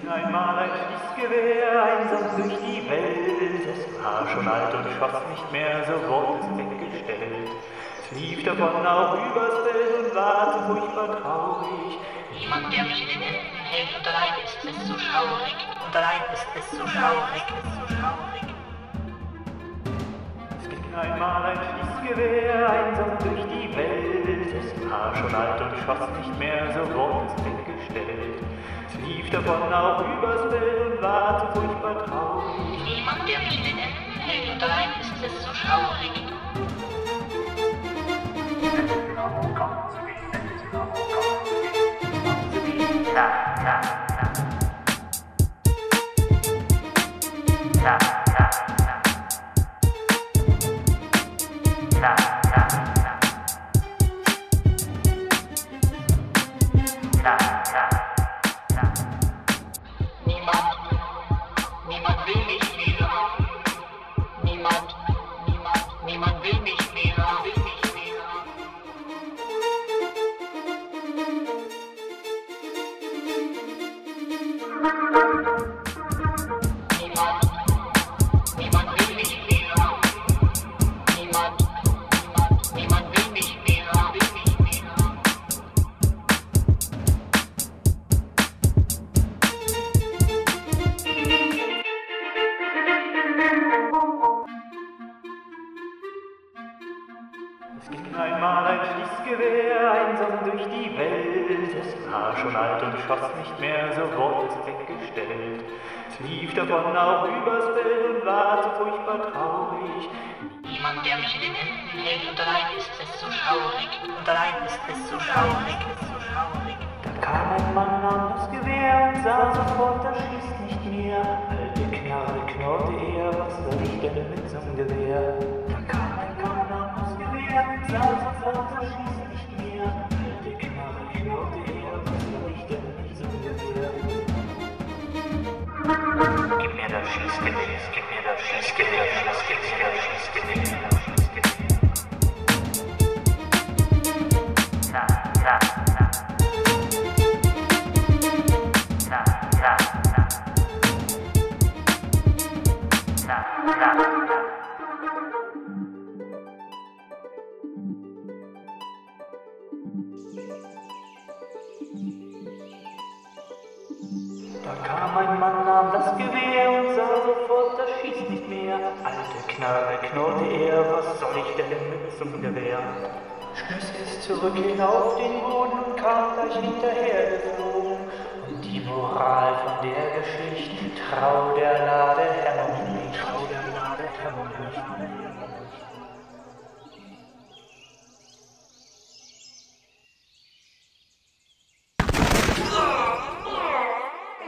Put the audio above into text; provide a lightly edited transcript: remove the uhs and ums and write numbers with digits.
Einmal ein Schießgewehr einsam durch die Welt. Es war schon alt und schoss nicht mehr, so wurde es weggestellt. Es lief davon auch übers Feld und war so furchtbar traurig. Niemand, der mich in den Händen hält, und allein ist es so schaurig, und allein ist es so schaurig, so schaurig. Es ging einmal ein Schießgewehr einsam durch die Welt. Es war schon alt und schoss nicht mehr, so wurde es weggestellt. Es lief davon auch übers Feld und war so furchtbar traurig. Niemand, der mich in den Händen hält, und allein ist es so schaurig. Niemand will mich mehr. Niemand will mich mehr. Niemand will mich mehr. Niemand will mich mehr. Es ging einmal ein Schießgewehr einsam durch die Welt. Es war schon alt und schoss nicht mehr, so wurde es weggestellt. Es lief davon auch übers Feld und war so furchtbar traurig. Niemand, der mich in den Händen hält, und allein ist es so schaurig, und allein ist es so schaurig, so schaurig. Da kam ein Mann, nahm das Gewehr und sah sofort, das schießt nicht mehr. Alte Knarre knurrte er, was soll ich denn mit so'm Gewehr? Da kam ein Mann, nahm das Gewehr und sah sofort, das schießt nicht mehr. Alte Knarre knurrte er, was soll ich denn mit so'm Gewehr? Gib mir das Schießgewehr, gib mir das Schießgewehr, Schießgewehr, Schießgewehr. Na. Da kam ein Mann, nahm das Gewehr und sah sofort, das schießt nicht mehr. Alte Knarre knurrte er, was soll ich denn mit zum Gewehr? Schmiss es zurück hinauf den Boden und kam gleich hinterher geflogen. Und die Moral von der Geschichte, trau der Lade Herrn nicht, trau der Lade Herrn nicht.